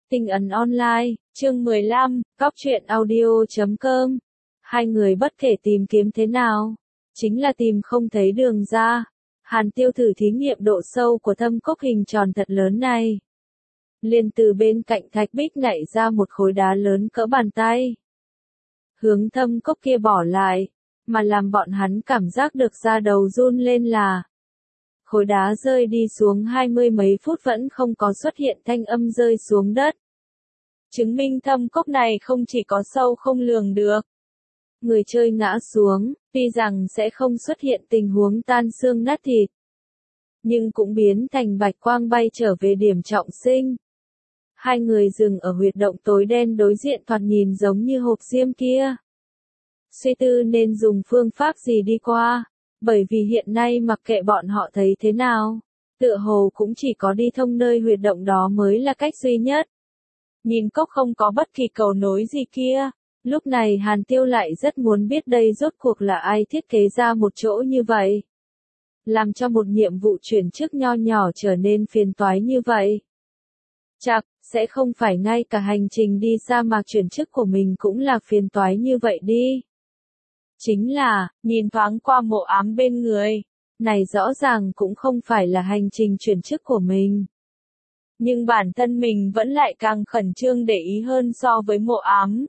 Tinh ấn online, chương 15, góc truyện audio.com. Hai người bất kể tìm kiếm thế nào, chính là tìm không thấy đường ra. Hàn Tiêu thử thí nghiệm độ sâu của thâm cốc hình tròn thật lớn này. Liền từ bên cạnh thạch bích nảy ra một khối đá lớn cỡ bàn tay. Hướng thâm cốc kia bỏ lại, mà làm bọn hắn cảm giác được da đầu run lên là. Khối đá rơi đi xuống 20 mấy phút vẫn không có xuất hiện thanh âm rơi xuống đất. Chứng minh thâm cốc này không chỉ có sâu không lường được. Người chơi ngã xuống, tuy rằng sẽ không xuất hiện tình huống tan xương nát thịt, nhưng cũng biến thành bạch quang bay trở về điểm trọng sinh. Hai người dừng ở huyệt động tối đen đối diện thoạt nhìn giống như hộp diêm kia. Suy tư nên dùng phương pháp gì đi qua, bởi vì hiện nay mặc kệ bọn họ thấy thế nào, tựa hồ cũng chỉ có đi thông nơi huyệt động đó mới là cách duy nhất. Nhìn cốc không có bất kỳ cầu nối gì kia, lúc này Hàn Tiêu lại rất muốn biết đây rốt cuộc là ai thiết kế ra một chỗ như vậy. Làm cho một nhiệm vụ chuyển chức nho nhỏ trở nên phiền toái như vậy. Chắc, sẽ không phải ngay cả hành trình đi sa mạc chuyển chức của mình cũng là phiền toái như vậy đi. Chính là, nhìn thoáng qua mộ ám bên người, này rõ ràng cũng không phải là hành trình chuyển chức của mình. Nhưng bản thân mình vẫn lại càng khẩn trương để ý hơn so với mộ ám.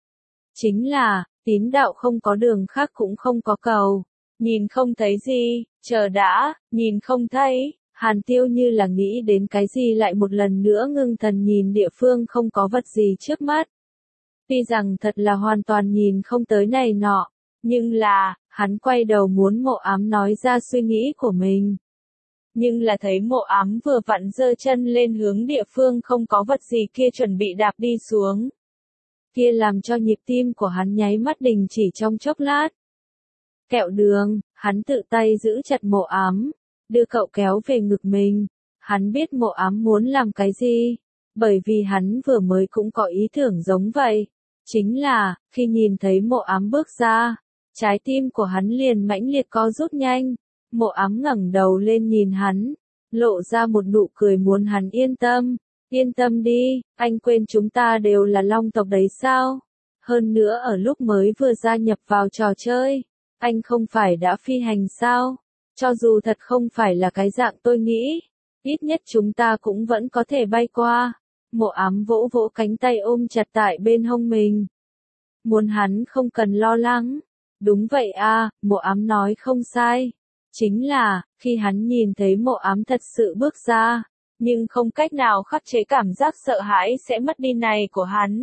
Chính là, tín đạo không có đường khác cũng không có cầu. Nhìn không thấy gì, chờ đã, nhìn không thấy. Hàn Tiêu như là nghĩ đến cái gì lại một lần nữa ngưng thần nhìn địa phương không có vật gì trước mắt. Tuy rằng thật là hoàn toàn nhìn không tới này nọ, nhưng là, hắn quay đầu muốn mộ ám nói ra suy nghĩ của mình. Nhưng là thấy mộ ám vừa vặn giơ chân lên hướng địa phương không có vật gì kia chuẩn bị đạp đi xuống. Kia làm cho nhịp tim của hắn nháy mắt đình chỉ trong chốc lát. Kẹo đường, hắn tự tay giữ chặt mộ ám, đưa cậu kéo về ngực mình. Hắn biết mộ ám muốn làm cái gì, bởi vì hắn vừa mới cũng có ý tưởng giống vậy. Chính là, khi nhìn thấy mộ ám bước ra, trái tim của hắn liền mãnh liệt co rút nhanh. Mộ ám ngẩng đầu lên nhìn hắn, lộ ra một nụ cười muốn hắn yên tâm đi, anh quên chúng ta đều là long tộc đấy sao? Hơn nữa ở lúc mới vừa gia nhập vào trò chơi, anh không phải đã phi hành sao? Cho dù thật không phải là cái dạng tôi nghĩ, ít nhất chúng ta cũng vẫn có thể bay qua. Mộ ám vỗ vỗ cánh tay ôm chặt tại bên hông mình. Muốn hắn không cần lo lắng. Đúng vậy à, mộ ám nói không sai. Chính là, khi hắn nhìn thấy mộ ám thật sự bước ra, nhưng không cách nào khắc chế cảm giác sợ hãi sẽ mất đi này của hắn.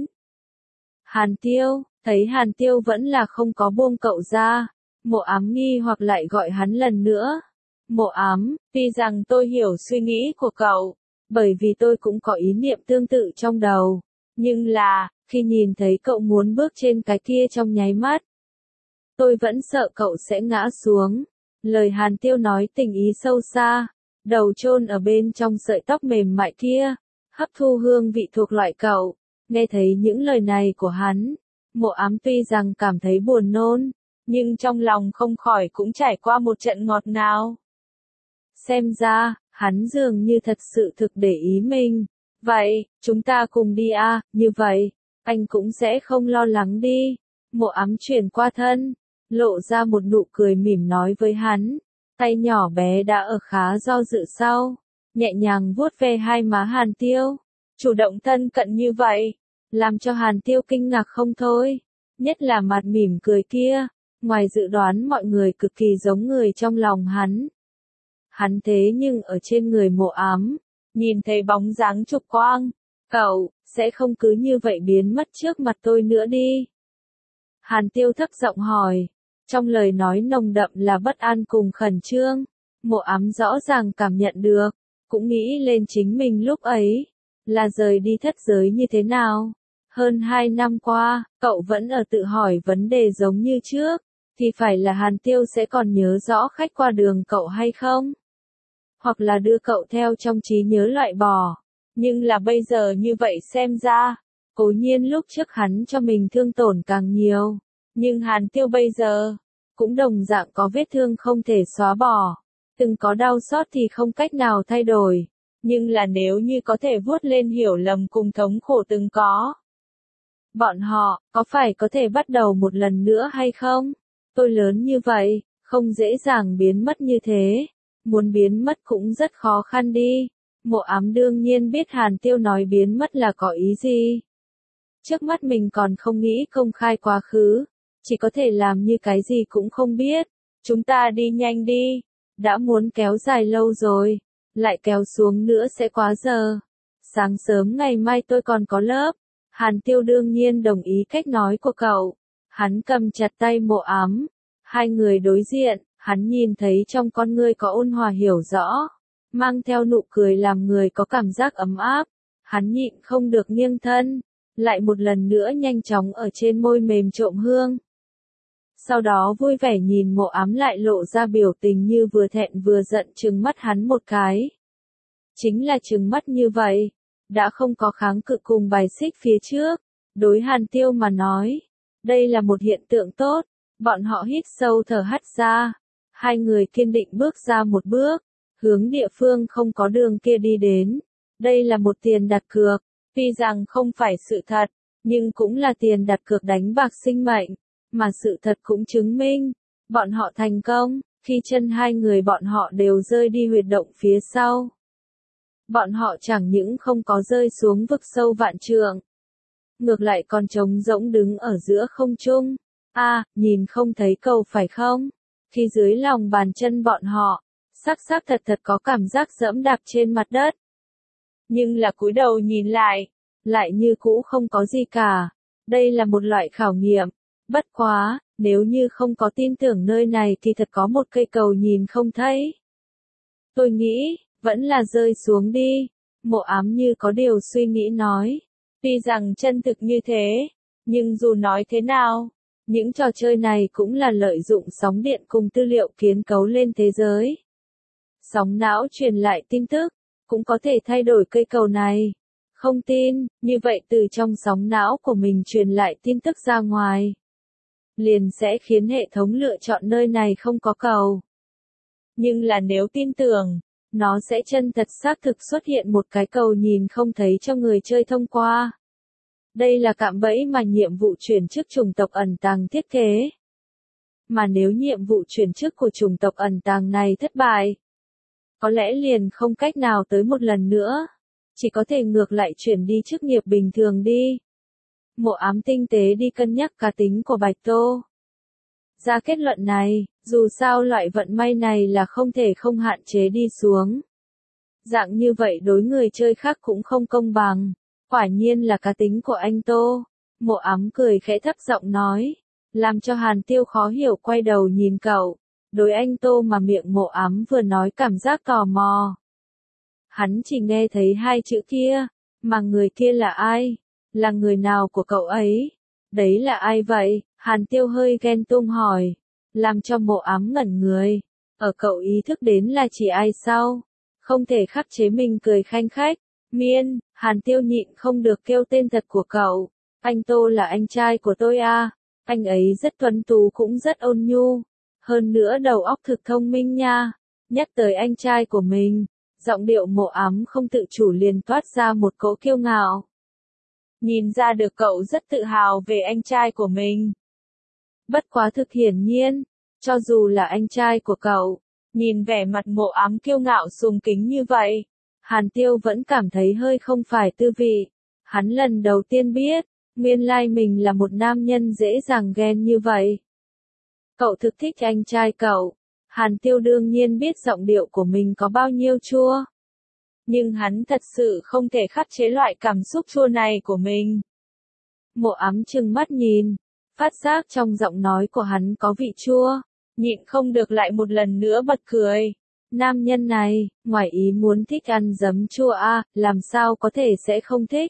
Hàn Tiêu, thấy Hàn Tiêu vẫn là không có buông cậu ra, mộ ám nghi hoặc lại gọi hắn lần nữa. Mộ ám, tuy rằng tôi hiểu suy nghĩ của cậu, bởi vì tôi cũng có ý niệm tương tự trong đầu, nhưng là, khi nhìn thấy cậu muốn bước trên cái kia trong nháy mắt, tôi vẫn sợ cậu sẽ ngã xuống. Lời Hàn Tiêu nói tình ý sâu xa, đầu chôn ở bên trong sợi tóc mềm mại kia, hấp thu hương vị thuộc loại cậu. Nghe thấy những lời này của hắn, mộ ám tuy rằng cảm thấy buồn nôn, nhưng trong lòng không khỏi cũng trải qua một trận ngọt ngào. Xem ra, hắn dường như thật sự thực để ý mình. Vậy, chúng ta cùng đi à, như vậy, anh cũng sẽ không lo lắng đi. Mộ ám chuyển qua thân, lộ ra một nụ cười mỉm nói với hắn, tay nhỏ bé đã ở khá do dự sau, nhẹ nhàng vuốt ve hai má Hàn Tiêu, chủ động thân cận như vậy, làm cho Hàn Tiêu kinh ngạc không thôi, nhất là mặt mỉm cười kia, ngoài dự đoán mọi người cực kỳ giống người trong lòng hắn. Hắn thế nhưng ở trên người mộ ám, nhìn thấy bóng dáng trục quang, cậu, sẽ không cứ như vậy biến mất trước mặt tôi nữa đi. Hàn Tiêu thấp giọng hỏi. Trong lời nói nồng đậm là bất an cùng khẩn trương, mộ ám rõ ràng cảm nhận được, cũng nghĩ lên chính mình lúc ấy, là rời đi thất giới như thế nào. Hơn 2 năm qua, cậu vẫn ở tự hỏi vấn đề giống như trước, thì phải là Hàn Tiêu sẽ còn nhớ rõ khách qua đường cậu hay không? Hoặc là đưa cậu theo trong trí nhớ loại bỏ, nhưng là bây giờ như vậy xem ra, cố nhiên lúc trước hắn cho mình thương tổn càng nhiều. Nhưng Hàn Tiêu bây giờ, cũng đồng dạng có vết thương không thể xóa bỏ, từng có đau xót thì không cách nào thay đổi, Nhưng là nếu như có thể vuốt lên hiểu lầm cùng thống khổ từng có. Bọn họ, có phải có thể bắt đầu một lần nữa hay không? Tôi lớn như vậy, không dễ dàng biến mất như thế. Muốn biến mất cũng rất khó khăn đi. Mộ Ám đương nhiên biết Hàn Tiêu nói biến mất là có ý gì. Trước mắt mình còn không nghĩ công khai quá khứ. Chỉ có thể làm như cái gì cũng không biết. Chúng ta đi nhanh đi. Đã muốn kéo dài lâu rồi. Lại kéo xuống nữa sẽ quá giờ. Sáng sớm ngày mai tôi còn có lớp. Hàn Tiêu đương nhiên đồng ý cách nói của cậu. Hắn cầm chặt tay Mộ Ám. Hai người đối diện, hắn nhìn thấy trong con ngươi có ôn hòa hiểu rõ. Mang theo nụ cười làm người có cảm giác ấm áp. Hắn nhịn không được nghiêng thân. Lại một lần nữa nhanh chóng ở trên môi mềm trộm hương. Sau đó vui vẻ nhìn Mộ Ám lại lộ ra biểu tình như vừa thẹn vừa giận trừng mắt hắn một cái. Chính là trừng mắt như vậy. Đã không có kháng cự cùng bài xích phía trước. Đối Hàn Tiêu mà nói. Đây là một hiện tượng tốt. Bọn họ hít sâu thở hắt ra. Hai người kiên định bước ra một bước. Hướng địa phương không có đường kia đi đến. Đây là một tiền đặt cược. Tuy rằng không phải sự thật. Nhưng cũng là tiền đặt cược đánh bạc sinh mệnh. Mà sự thật cũng chứng minh. Bọn họ thành công. Khi chân hai người bọn họ đều rơi đi huyệt động phía sau. Bọn họ chẳng những không có rơi xuống vực sâu vạn trượng. Ngược lại còn trống rỗng đứng ở giữa không trung. Nhìn không thấy cầu phải không? Khi dưới lòng bàn chân bọn họ, xác thật có cảm giác dẫm đạp trên mặt đất. Nhưng là cúi đầu nhìn lại như cũ không có gì cả. Đây là một loại khảo nghiệm. Bất quá, nếu như không có tin tưởng nơi này thì thật có một cây cầu nhìn không thấy. Tôi nghĩ, vẫn là rơi xuống đi. Mộ Ám như có điều suy nghĩ nói. Tuy rằng chân thực như thế, nhưng dù nói thế nào, những trò chơi này cũng là lợi dụng sóng điện cùng tư liệu kiến cấu lên thế giới. Sóng não truyền lại tin tức, cũng có thể thay đổi cây cầu này. Không tin, như vậy từ trong sóng não của mình truyền lại tin tức ra ngoài. Liền sẽ khiến hệ thống lựa chọn nơi này không có cầu. Nhưng là nếu tin tưởng, nó sẽ chân thật xác thực xuất hiện một cái cầu nhìn không thấy cho người chơi thông qua. Đây là cạm bẫy mà nhiệm vụ chuyển chức chủng tộc ẩn tàng thiết kế. Mà nếu nhiệm vụ chuyển chức của chủng tộc ẩn tàng này thất bại, có lẽ liền không cách nào tới một lần nữa. Chỉ có thể ngược lại chuyển đi chức nghiệp bình thường đi. Mộ Ám tinh tế đi cân nhắc cá tính của Bạch Tô. Ra kết luận này, dù sao loại vận may này là không thể không hạn chế đi xuống. Dạng như vậy đối người chơi khác cũng không công bằng. Quả nhiên là cá tính của anh Tô. Mộ Ám cười khẽ thấp giọng nói. Làm cho Hàn Tiêu khó hiểu quay đầu nhìn cậu. Đối anh Tô mà miệng Mộ Ám vừa nói cảm giác tò mò. Hắn chỉ nghe thấy hai chữ kia. Mà người kia là ai? Là người nào của cậu ấy? Đấy là ai vậy? Hàn Tiêu hơi ghen tuông hỏi. Làm cho Mộ Ám ngẩn người. Ở cậu ý thức đến là chỉ ai sao? Không thể khắc chế mình cười khanh khách. Miên, Hàn Tiêu nhịn không được kêu tên thật của cậu. Anh Tô là anh trai của tôi à. Anh ấy rất tuấn tú cũng rất ôn nhu. Hơn nữa đầu óc thực thông minh nha. Nhắc tới anh trai của mình. Giọng điệu Mộ Ám không tự chủ liền toát ra một cỗ kiêu ngạo. Nhìn ra được cậu rất tự hào về anh trai của mình. Bất quá thực hiển nhiên, cho dù là anh trai của cậu, nhìn vẻ mặt Mộ Ám kiêu ngạo sùng kính như vậy, Hàn Tiêu vẫn cảm thấy hơi không phải tư vị. Hắn lần đầu tiên biết, nguyên lai mình là một nam nhân dễ dàng ghen như vậy. Cậu thực thích anh trai cậu. Hàn Tiêu đương nhiên biết giọng điệu của mình có bao nhiêu chua. Nhưng hắn thật sự không thể khắc chế loại cảm xúc chua này của mình. Mộ Ám trừng mắt nhìn, phát giác trong giọng nói của hắn có vị chua, nhịn không được lại một lần nữa bật cười. Nam nhân này, ngoài ý muốn thích ăn giấm chua à, làm sao có thể sẽ không thích.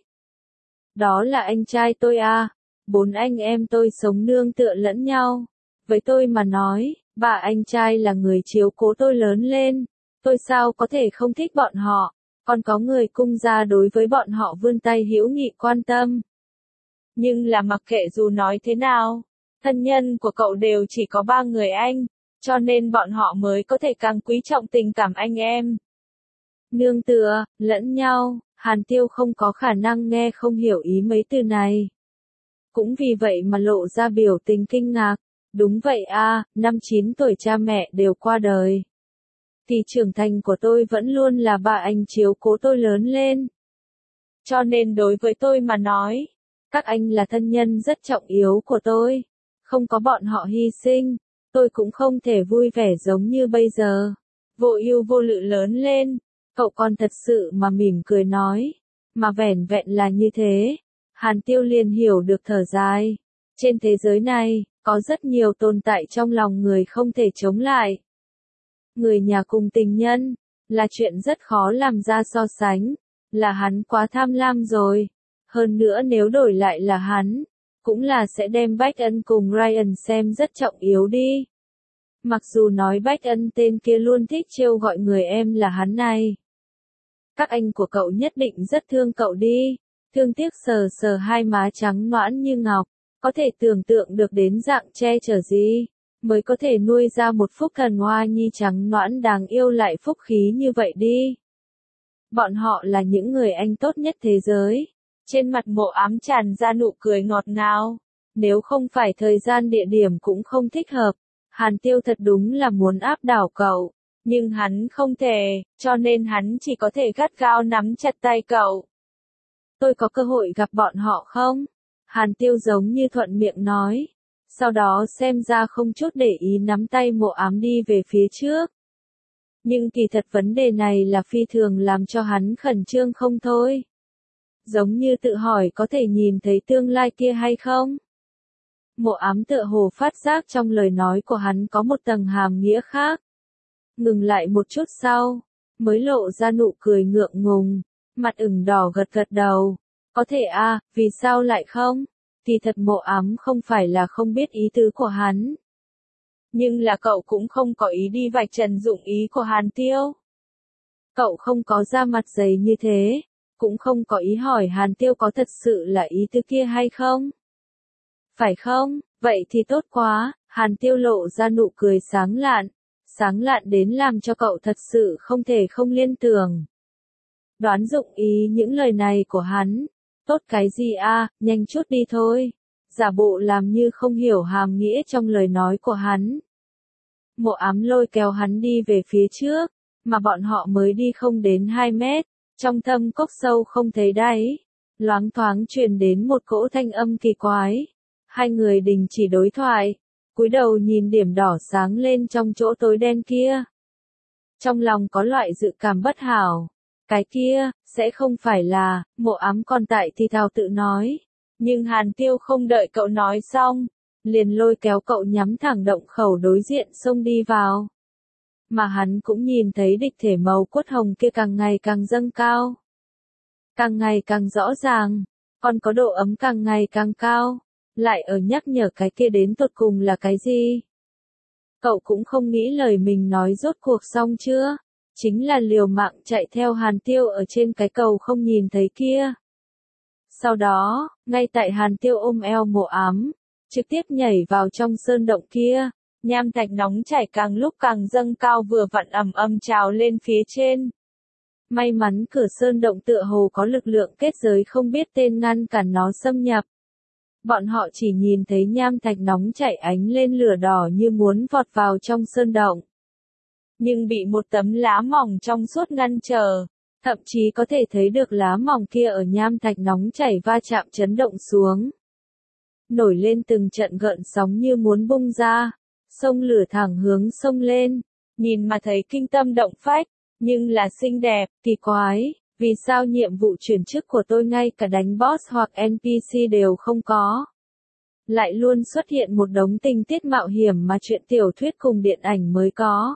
Đó là anh trai tôi à, 4 anh em tôi sống nương tựa lẫn nhau. Với tôi mà nói, bà anh trai là người chiếu cố tôi lớn lên, tôi sao có thể không thích bọn họ, còn có người cung gia đối với bọn họ vươn tay hữu nghị quan tâm. Nhưng là mặc kệ dù nói thế nào, thân nhân của cậu đều chỉ có 3 người anh, cho nên bọn họ mới có thể càng quý trọng tình cảm anh em. nương tựa, lẫn nhau, Hàn Tiêu không có khả năng nghe không hiểu ý mấy từ này. Cũng vì vậy mà lộ ra biểu tình kinh ngạc. Đúng vậy a, năm 9 tuổi cha mẹ đều qua đời. Thì trưởng thành của tôi vẫn luôn là bà anh chiếu cố tôi lớn lên. Cho nên đối với tôi mà nói, các anh là thân nhân rất trọng yếu của tôi. Không có bọn họ hy sinh, tôi cũng không thể vui vẻ giống như bây giờ. Vô ưu vô lự lớn lên, cậu con thật sự mà mỉm cười nói. Mà vẻn vẹn là như thế. Hàn Tiêu liền hiểu được thở dài. Trên thế giới này, có rất nhiều tồn tại trong lòng người không thể chống lại. Người nhà cùng tình nhân, là chuyện rất khó làm ra so sánh. Là hắn quá tham lam rồi. Hơn nữa nếu đổi lại là hắn, cũng là sẽ đem Bách Ân cùng Ryan xem rất trọng yếu đi. Mặc dù nói Bách Ân tên kia luôn thích trêu gọi người em là hắn này. Các anh của cậu nhất định rất thương cậu đi. Thương tiếc sờ sờ hai má trắng nõn như ngọc. Có thể tưởng tượng được đến dạng che chở gì, mới có thể nuôi ra một phúc thần hoa nhi trắng nõn đáng yêu lại phúc khí như vậy đi. Bọn họ là những người anh tốt nhất thế giới. Trên mặt Mộ Ám tràn ra nụ cười ngọt ngào. Nếu không phải thời gian địa điểm cũng không thích hợp, Hàn Tiêu thật đúng là muốn áp đảo cậu. Nhưng hắn không thể, cho nên hắn chỉ có thể gắt gao nắm chặt tay cậu. Tôi có cơ hội gặp bọn họ không? Hàn Tiêu giống như thuận miệng nói. Sau đó xem ra không chút để ý nắm tay Mộ Ám đi về phía trước. Nhưng kỳ thật vấn đề này là phi thường làm cho hắn khẩn trương không thôi. Giống như tự hỏi có thể nhìn thấy tương lai kia hay không? Mộ Ám tựa hồ phát giác trong lời nói của hắn có một tầng hàm nghĩa khác. Ngừng lại một chút sau, mới lộ ra nụ cười ngượng ngùng, mặt ửng đỏ gật gật đầu. Có thể a, vì sao lại không? Kỳ thật Mộ Ám không phải là không biết ý tứ của hắn. Nhưng là cậu cũng không có ý đi vạch trần dụng ý của Hàn Tiêu. Cậu không có ra mặt dày như thế, cũng không có ý hỏi Hàn Tiêu có thật sự là ý tứ kia hay không. Phải không? Vậy thì tốt quá, Hàn Tiêu lộ ra nụ cười sáng lạn đến làm cho cậu thật sự không thể không liên tưởng. Đoán dụng ý những lời này của hắn. Tốt cái gì a, nhanh chút đi thôi. Giả bộ làm như không hiểu hàm nghĩa trong lời nói của hắn. Mộ Ám lôi kéo hắn đi về phía trước, mà bọn họ mới đi không đến 2 mét, trong thâm cốc sâu không thấy đáy. Loáng thoáng truyền đến một cỗ thanh âm kỳ quái. Hai người đình chỉ đối thoại, cúi đầu nhìn điểm đỏ sáng lên trong chỗ tối đen kia. Trong lòng có loại dự cảm bất hảo. Cái kia, sẽ không phải là, Mộ Ám còn tại thì thào tự nói. Nhưng Hàn Tiêu không đợi cậu nói xong, liền lôi kéo cậu nhắm thẳng động khẩu đối diện xông đi vào. Mà hắn cũng nhìn thấy địch thể màu quất hồng kia càng ngày càng dâng cao. Càng ngày càng rõ ràng, còn có độ ấm càng ngày càng cao, lại ở nhắc nhở cái kia đến tột cùng là cái gì. Cậu cũng không nghĩ lời mình nói rốt cuộc xong chưa, chính là liều mạng chạy theo Hàn Tiêu ở trên cái cầu không nhìn thấy kia. Sau đó, ngay tại Hàn Tiêu ôm eo Mộ Ám, trực tiếp nhảy vào trong sơn động kia, nham thạch nóng chảy càng lúc càng dâng cao vừa vặn ầm trào lên phía trên. May mắn cửa sơn động tựa hồ có lực lượng kết giới không biết tên ngăn cản nó xâm nhập. Bọn họ chỉ nhìn thấy nham thạch nóng chảy ánh lên lửa đỏ như muốn vọt vào trong sơn động. Nhưng bị một tấm lá mỏng trong suốt ngăn trở, thậm chí có thể thấy được lá mỏng kia ở nham thạch nóng chảy va chạm chấn động xuống. Nổi lên từng trận gợn sóng như muốn bung ra, sông lửa thẳng hướng sông lên, nhìn mà thấy kinh tâm động phách, nhưng là xinh đẹp, kỳ quái, vì sao nhiệm vụ chuyển chức của tôi ngay cả đánh boss hoặc NPC đều không có. Lại luôn xuất hiện một đống tình tiết mạo hiểm mà truyện tiểu thuyết cùng điện ảnh mới có.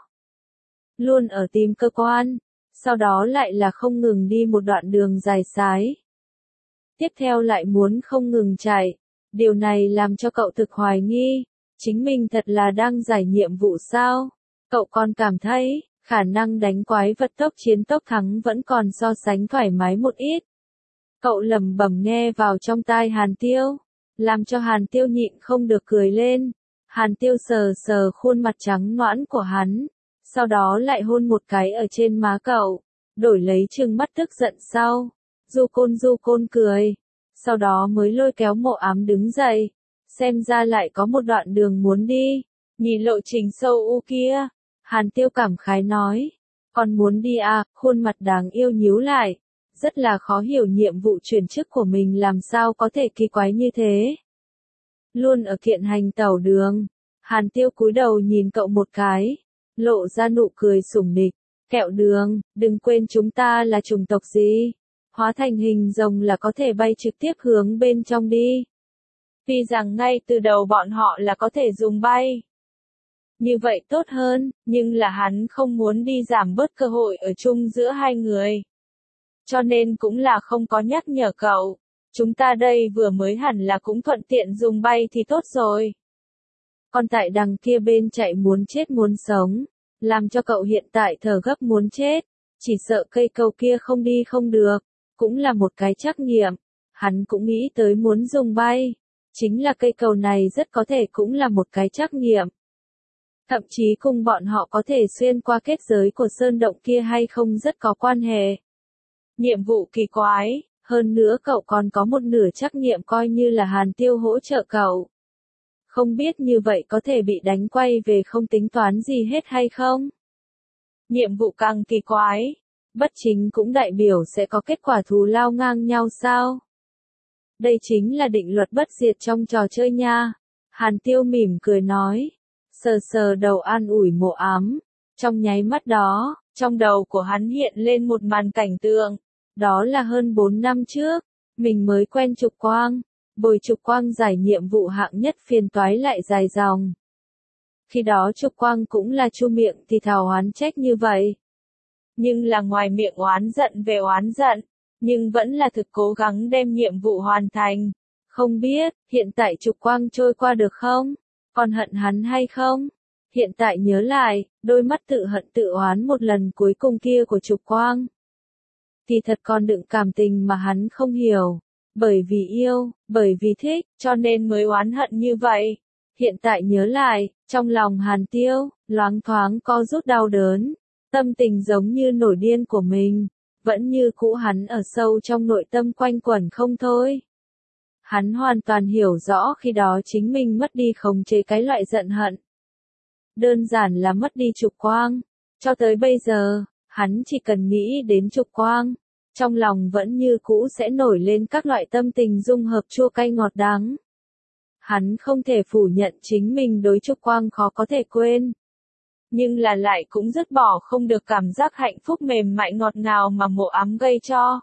Luôn ở tìm cơ quan, sau đó lại là không ngừng đi một đoạn đường dài sái. Tiếp theo lại muốn không ngừng chạy, điều này làm cho cậu thực hoài nghi, chính mình thật là đang giải nhiệm vụ sao? Cậu còn cảm thấy, khả năng đánh quái vật tốc chiến tốc thắng vẫn còn so sánh thoải mái một ít. Cậu lẩm bẩm nghe vào trong tai Hàn Tiêu, làm cho Hàn Tiêu nhịn không được cười lên. Hàn Tiêu sờ sờ khuôn mặt trắng nõn của hắn, sau đó lại hôn một cái ở trên má cậu, đổi lấy trừng mắt tức giận sau. Du côn cười. Sau đó mới lôi kéo Mộ Ám đứng dậy. Xem ra lại có một đoạn đường muốn đi. Nhìn lộ trình sâu u kia. Hàn Tiêu cảm khái nói. Còn muốn đi à, khuôn mặt đáng yêu nhíu lại. Rất là khó hiểu nhiệm vụ chuyển chức của mình làm sao có thể kỳ quái như thế. Luôn ở kiện hành tẩu đường. Hàn Tiêu cúi đầu nhìn cậu một cái. Lộ ra nụ cười sủng nịch. Kẹo đường, đừng quên chúng ta là chủng tộc gì. Hóa thành hình rồng là có thể bay trực tiếp hướng bên trong đi. Tuy rằng ngay từ đầu bọn họ là có thể dùng bay. Như vậy tốt hơn, nhưng là hắn không muốn đi giảm bớt cơ hội ở chung giữa hai người. Cho nên cũng là không có nhắc nhở cậu. Chúng ta đây vừa mới hẳn là cũng thuận tiện dùng bay thì tốt rồi. Còn tại đằng kia bên chạy muốn chết muốn sống. Làm cho cậu hiện tại thở gấp muốn chết. Chỉ sợ cây cầu kia không đi không được. Cũng là một cái trắc nghiệm. Hắn cũng nghĩ tới muốn dùng bay. Chính là cây cầu này rất có thể cũng là một cái trắc nghiệm. Thậm chí cùng bọn họ có thể xuyên qua kết giới của sơn động kia hay không rất có quan hệ. Nhiệm vụ kỳ quái, hơn nữa cậu còn có một nửa trắc nghiệm coi như là Hàn Tiêu hỗ trợ cậu. Không biết như vậy có thể bị đánh quay về không tính toán gì hết hay không? Nhiệm vụ càng kỳ quái, bất chính cũng đại biểu sẽ có kết quả thù lao ngang nhau sao? Đây chính là định luật bất diệt trong trò chơi nha. Hàn Tiêu mỉm cười nói. Sờ sờ đầu an ủi Mộ Ám. Trong nháy mắt đó, trong đầu của hắn hiện lên một màn cảnh tượng. Đó là hơn 4 năm trước, mình mới quen Trục Quang. Bồi Trục Quang giải nhiệm vụ hạng nhất phiền toái lại dài dòng. Khi đó Trục Quang cũng là chu miệng thì thào oán trách như vậy. Nhưng là ngoài miệng oán giận về oán giận, nhưng vẫn là thực cố gắng đem nhiệm vụ hoàn thành. Không biết, hiện tại Trục Quang trôi qua được không? Còn hận hắn hay không? Hiện tại nhớ lại, đôi mắt tự hận tự oán một lần cuối cùng kia của Trục Quang. Thì thật còn đựng cảm tình mà hắn không hiểu. Bởi vì yêu, bởi vì thích, cho nên mới oán hận như vậy. Hiện tại nhớ lại, trong lòng Hàn Tiêu, loáng thoáng co rút đau đớn. Tâm tình giống như nổi điên của mình. Vẫn như cũ hắn ở sâu trong nội tâm quanh quẩn không thôi. Hắn hoàn toàn hiểu rõ khi đó chính mình mất đi khống chế cái loại giận hận. Đơn giản là mất đi Trục Quang. Cho tới bây giờ, hắn chỉ cần nghĩ đến Trục Quang. Trong lòng vẫn như cũ sẽ nổi lên các loại tâm tình dung hợp chua cay ngọt đắng. Hắn không thể phủ nhận chính mình đối Trục Quang khó có thể quên. Nhưng là lại cũng dứt bỏ không được cảm giác hạnh phúc mềm mại ngọt ngào mà Mộ Ám gây cho.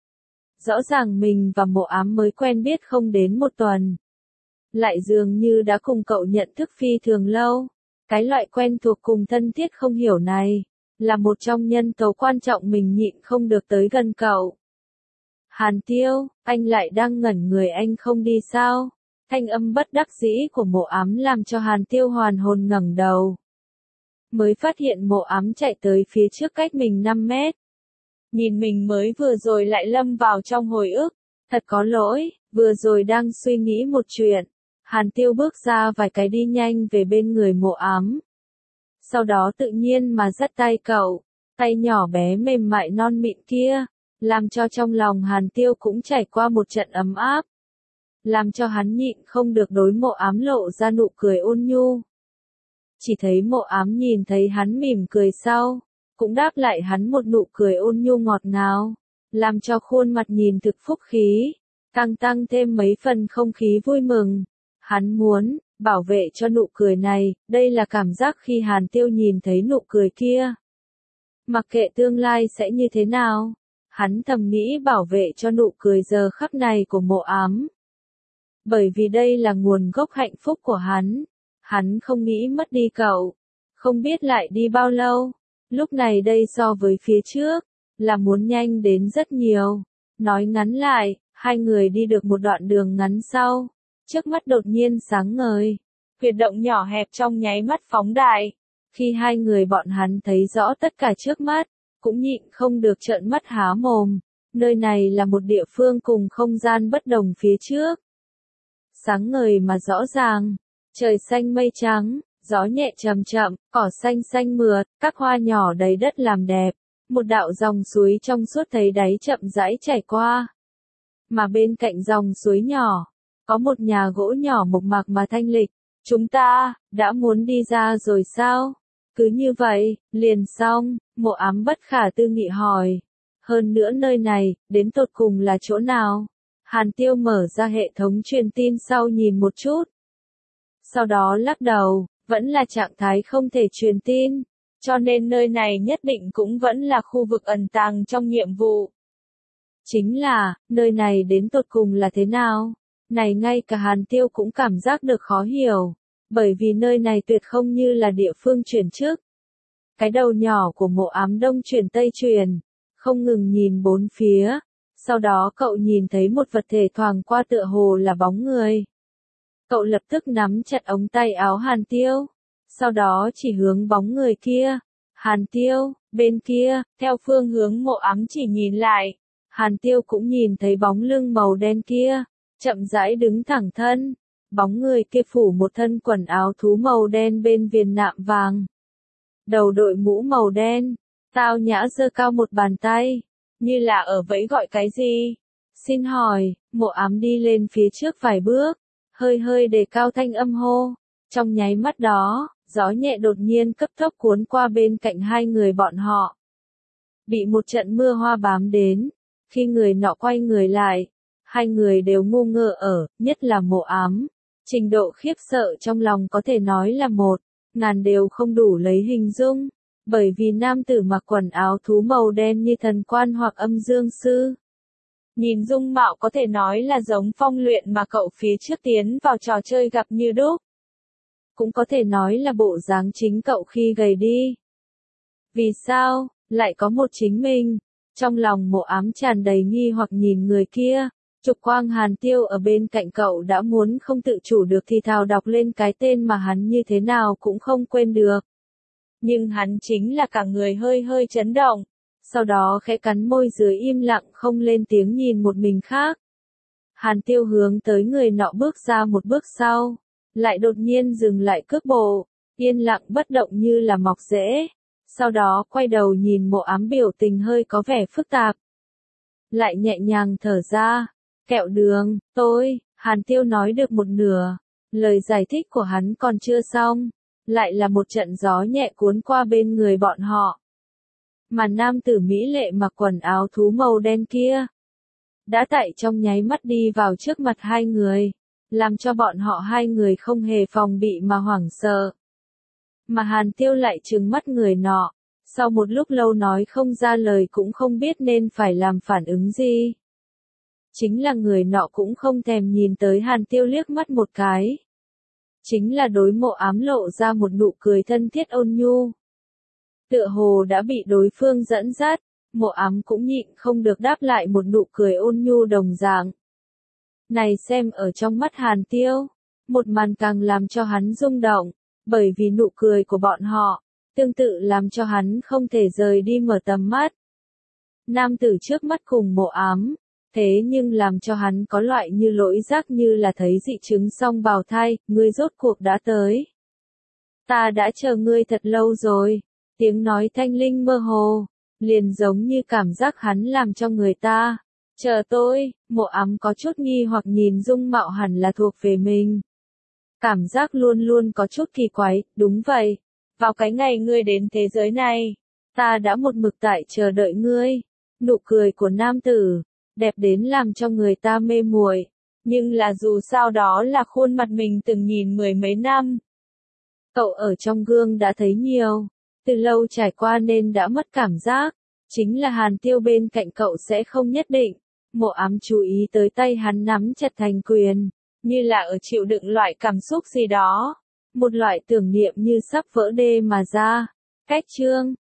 Rõ ràng mình và Mộ Ám mới quen biết không đến một tuần. Lại dường như đã cùng cậu nhận thức phi thường lâu. Cái loại quen thuộc cùng thân thiết không hiểu này, là một trong nhân tố quan trọng mình nhịn không được tới gần cậu. Hàn Tiêu, anh lại đang ngẩn người anh không đi sao? Thanh âm bất đắc dĩ của Mộ Ám làm cho Hàn Tiêu hoàn hồn ngẩng đầu. Mới phát hiện Mộ Ám chạy tới phía trước cách mình 5 mét. Nhìn mình mới vừa rồi lại lâm vào trong hồi ức. Thật có lỗi, vừa rồi đang suy nghĩ một chuyện. Hàn Tiêu bước ra vài cái đi nhanh về bên người Mộ Ám. Sau đó tự nhiên mà dắt tay cậu, tay nhỏ bé mềm mại non mịn kia, làm cho trong lòng Hàn Tiêu cũng trải qua một trận ấm áp. Làm cho hắn nhịn không được đối Mộ Ám lộ ra nụ cười ôn nhu. Chỉ thấy Mộ Ám nhìn thấy hắn mỉm cười sau, cũng đáp lại hắn một nụ cười ôn nhu ngọt ngào, làm cho khuôn mặt nhìn thực phúc khí, tăng thêm mấy phần không khí vui mừng. Hắn muốn bảo vệ cho nụ cười này, đây là cảm giác khi Hàn Tiêu nhìn thấy nụ cười kia. Mặc kệ tương lai sẽ như thế nào, hắn thầm nghĩ bảo vệ cho nụ cười giờ khắc này của Mộ Ám. Bởi vì đây là nguồn gốc hạnh phúc của hắn không nghĩ mất đi cậu. Không biết lại đi bao lâu, lúc này đây so với phía trước, là muốn nhanh đến rất nhiều. Nói ngắn lại, hai người đi được một đoạn đường ngắn sau. Trước mắt đột nhiên sáng ngời, huyệt động nhỏ hẹp trong nháy mắt phóng đại. Khi hai người bọn hắn thấy rõ tất cả trước mắt, cũng nhịn không được trợn mắt há mồm. Nơi này là một địa phương cùng không gian bất đồng phía trước. Sáng ngời mà rõ ràng, trời xanh mây trắng, gió nhẹ chậm chậm, cỏ xanh xanh mượt, các hoa nhỏ đầy đất làm đẹp. một đạo dòng suối trong suốt thấy đáy chậm rãi chảy qua. Mà bên cạnh dòng suối nhỏ, có một nhà gỗ nhỏ mộc mạc mà thanh lịch. Chúng ta, đã muốn đi ra rồi sao? Cứ như vậy, liền xong, Mộ Ám bất khả tư nghị hỏi. Hơn nữa nơi này, đến tột cùng là chỗ nào? Hàn Tiêu mở ra hệ thống truyền tin sau nhìn một chút. Sau đó lắc đầu, vẫn là trạng thái không thể truyền tin. Cho nên nơi này nhất định cũng vẫn là khu vực ẩn tàng trong nhiệm vụ. Chính là, nơi này đến tột cùng là thế nào? Này ngay cả Hàn Tiêu cũng cảm giác được khó hiểu. Bởi vì nơi này tuyệt không như là địa phương chuyển chức. Cái đầu nhỏ của Mộ Ám đông chuyển tây chuyển, không ngừng nhìn bốn phía. Sau đó cậu nhìn thấy một vật thể thoáng qua tựa hồ là bóng người. Cậu lập tức nắm chặt ống tay áo Hàn Tiêu. Sau đó chỉ hướng bóng người kia. Hàn Tiêu, bên kia, theo phương hướng Mộ Ám chỉ nhìn lại. Hàn Tiêu cũng nhìn thấy bóng lưng màu đen kia, chậm rãi đứng thẳng thân. Bóng người kia phủ một thân quần áo thú màu đen bên viền nạm vàng. Đầu đội mũ màu đen, tao nhã giơ cao một bàn tay, như là ở vẫy gọi cái gì. Xin hỏi, Mộ Ám đi lên phía trước vài bước, hơi hơi đề cao thanh âm hô. Trong nháy mắt đó, gió nhẹ đột nhiên cấp tốc cuốn qua bên cạnh hai người bọn họ. Bị một trận mưa hoa bám đến, khi người nọ quay người lại, hai người đều ngu ngơ ở, nhất là Mộ Ám. Trình độ khiếp sợ trong lòng có thể nói là 1.000 đều không đủ lấy hình dung, bởi vì nam tử mặc quần áo thú màu đen như thần quan hoặc âm dương sư. Nhìn dung mạo có thể nói là giống Phong Luyện mà cậu phía trước tiến vào trò chơi gặp như đúc. Cũng có thể nói là bộ dáng chính cậu khi gầy đi. Vì sao, lại có một chính mình? Trong lòng Mộ Ám tràn đầy nghi hoặc nhìn người kia. Trục quang Hàn Tiêu ở bên cạnh cậu đã muốn không tự chủ được thì thào đọc lên cái tên mà hắn như thế nào cũng không quên được. Nhưng hắn chính là cả người hơi hơi chấn động. Sau đó khẽ cắn môi dưới im lặng không lên tiếng nhìn một mình khác. Hàn Tiêu hướng tới người nọ bước ra một bước sau. Lại đột nhiên dừng lại cước bộ. Yên lặng bất động như là mọc rễ. Sau đó quay đầu nhìn Mộ Ám biểu tình hơi có vẻ phức tạp. Lại nhẹ nhàng thở ra. Kẹo đường, Hàn Tiêu nói được một nửa. Lời giải thích của hắn còn chưa xong. Lại là một trận gió nhẹ cuốn qua bên người bọn họ. Mà nam tử mỹ lệ mặc quần áo thú màu đen kia. Đã tại trong nháy mắt đi vào trước mặt hai người. Làm cho bọn họ hai người không hề phòng bị mà hoảng sợ. Mà Hàn Tiêu lại trừng mắt người nọ. Sau một lúc lâu nói không ra lời cũng không biết nên phải làm phản ứng gì. Chính là người nọ cũng không thèm nhìn tới Hàn Tiêu liếc mắt một cái. Chính là đối Mộ Ám lộ ra một nụ cười thân thiết ôn nhu. Tựa hồ đã bị đối phương dẫn dắt, Mộ Ám cũng nhịn không được đáp lại một nụ cười ôn nhu đồng dạng. Này xem ở trong mắt Hàn Tiêu, một màn càng làm cho hắn rung động, bởi vì nụ cười của bọn họ, tương tự làm cho hắn không thể rời đi mở tầm mắt. Nam tử trước mắt cùng Mộ Ám. Thế nhưng làm cho hắn có loại như lỗi giác như là thấy dị chứng song bào thai, ngươi rốt cuộc đã tới. Ta đã chờ ngươi thật lâu rồi. Tiếng nói thanh linh mơ hồ, liền giống như cảm giác hắn làm cho người ta. Chờ tôi, Mộ Ám có chút nghi hoặc nhìn dung mạo hẳn là thuộc về mình. Cảm giác luôn luôn có chút kỳ quái, đúng vậy. Vào cái ngày ngươi đến thế giới này, ta đã một mực tại chờ đợi ngươi. Nụ cười của nam tử. Đẹp đến làm cho người ta mê muội, nhưng là dù sao đó là khuôn mặt mình từng nhìn mười mấy năm. Cậu ở trong gương đã thấy nhiều, từ lâu trải qua nên đã mất cảm giác, chính là Hàn Tiêu bên cạnh cậu sẽ không nhất định. Mộ Ám chú ý tới tay hắn nắm chặt thành quyền, như là ở chịu đựng loại cảm xúc gì đó, một loại tưởng niệm như sắp vỡ đê mà ra. Cách chương